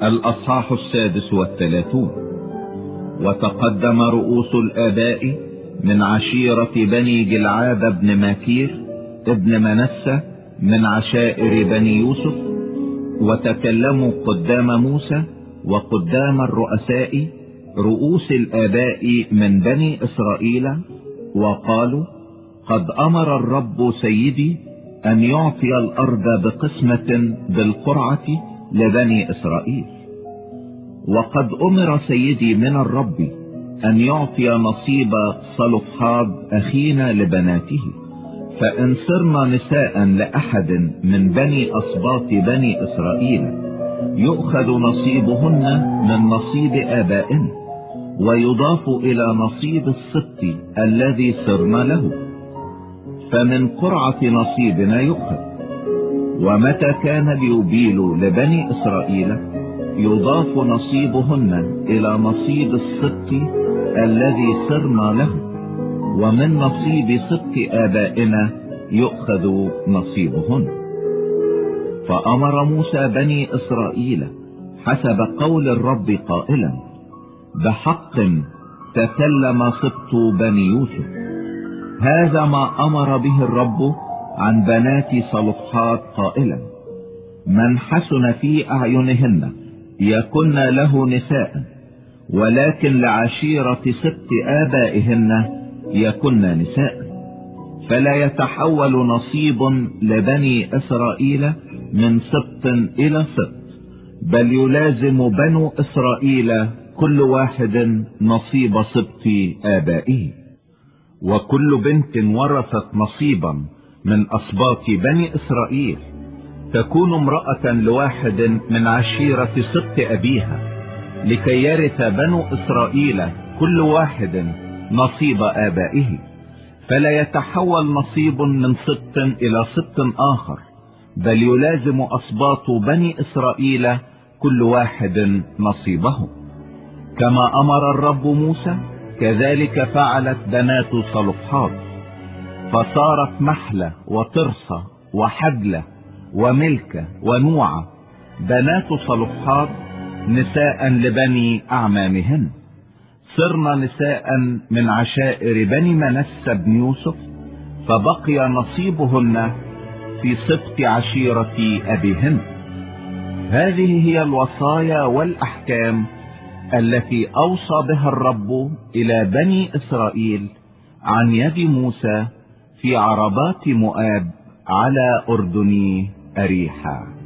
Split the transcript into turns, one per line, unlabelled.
الأصحاح 36. وتقدم رؤوس الآباء من عشيرة بني جلعاد بن ماكير ابن منسى من عشائر بني يوسف، وتكلموا قدام موسى وقدام الرؤساء رؤوس الآباء من بني إسرائيل، وقالوا: قد أمر الرب سيدي أن يعطي الأرض بقسمة بالقرعة لبني إسرائيل. وقد أمر سيدي من الرب أن يعطي نصيب صلفحاد أخينا لبناته، فإن صرنا نساء لأحد من بني أصباط بني إسرائيل يؤخذ نصيبهن من نصيب آبائنا، ويضاف إلى نصيب السبط الذي صرنا له، فمن قرعة نصيبنا يؤخذ. ومتى كان اليوبيل لبني إسرائيل يضاف نصيبهن إلى نصيب السبط الذي صرنا له، ومن نصيب سبط آبائنا يؤخذ نصيبهن. فأمر موسى بني إسرائيل حسب قول الرب قائلا: بحق تكلم سبط بني يوسف. هذا ما أمر به الرب عن بنات صلفحاد قائلا: من حسن في أعينهن يكن له نساء، ولكن لعشيرة سبط آبائهن يكن نساء، فلا يتحول نصيب لبني إسرائيل من سبط إلى سبط، بل يلازم بنو إسرائيل كل واحد نصيب سبط آبائه. وكل بنت ورثت نصيبا من أصباط بني إسرائيل تكون امرأة لواحد من عشيرة سبط أبيها، لكي يرث بنو إسرائيل كل واحد نصيب آبائه، فلا يتحول نصيب من سبط إلى سبط آخر، بل يلازم أصباط بني إسرائيل كل واحد نصيبه. كما أمر الرب موسى كذلك فعلت بنات صلفحاد، فصارت محلة وترصة وحجلة وملكة ونوعة بنات صلفحاد نساء لبني أعمامهن، صرنا نساء من عشائر بني منسى بن يوسف، فبقي نصيبهن في سبط عشيرة أبيهن. هذه هي الوصايا والأحكام التي أوصى بها الرب إلى بني إسرائيل عن يد موسى في عربات مؤاب على أردن أريحا.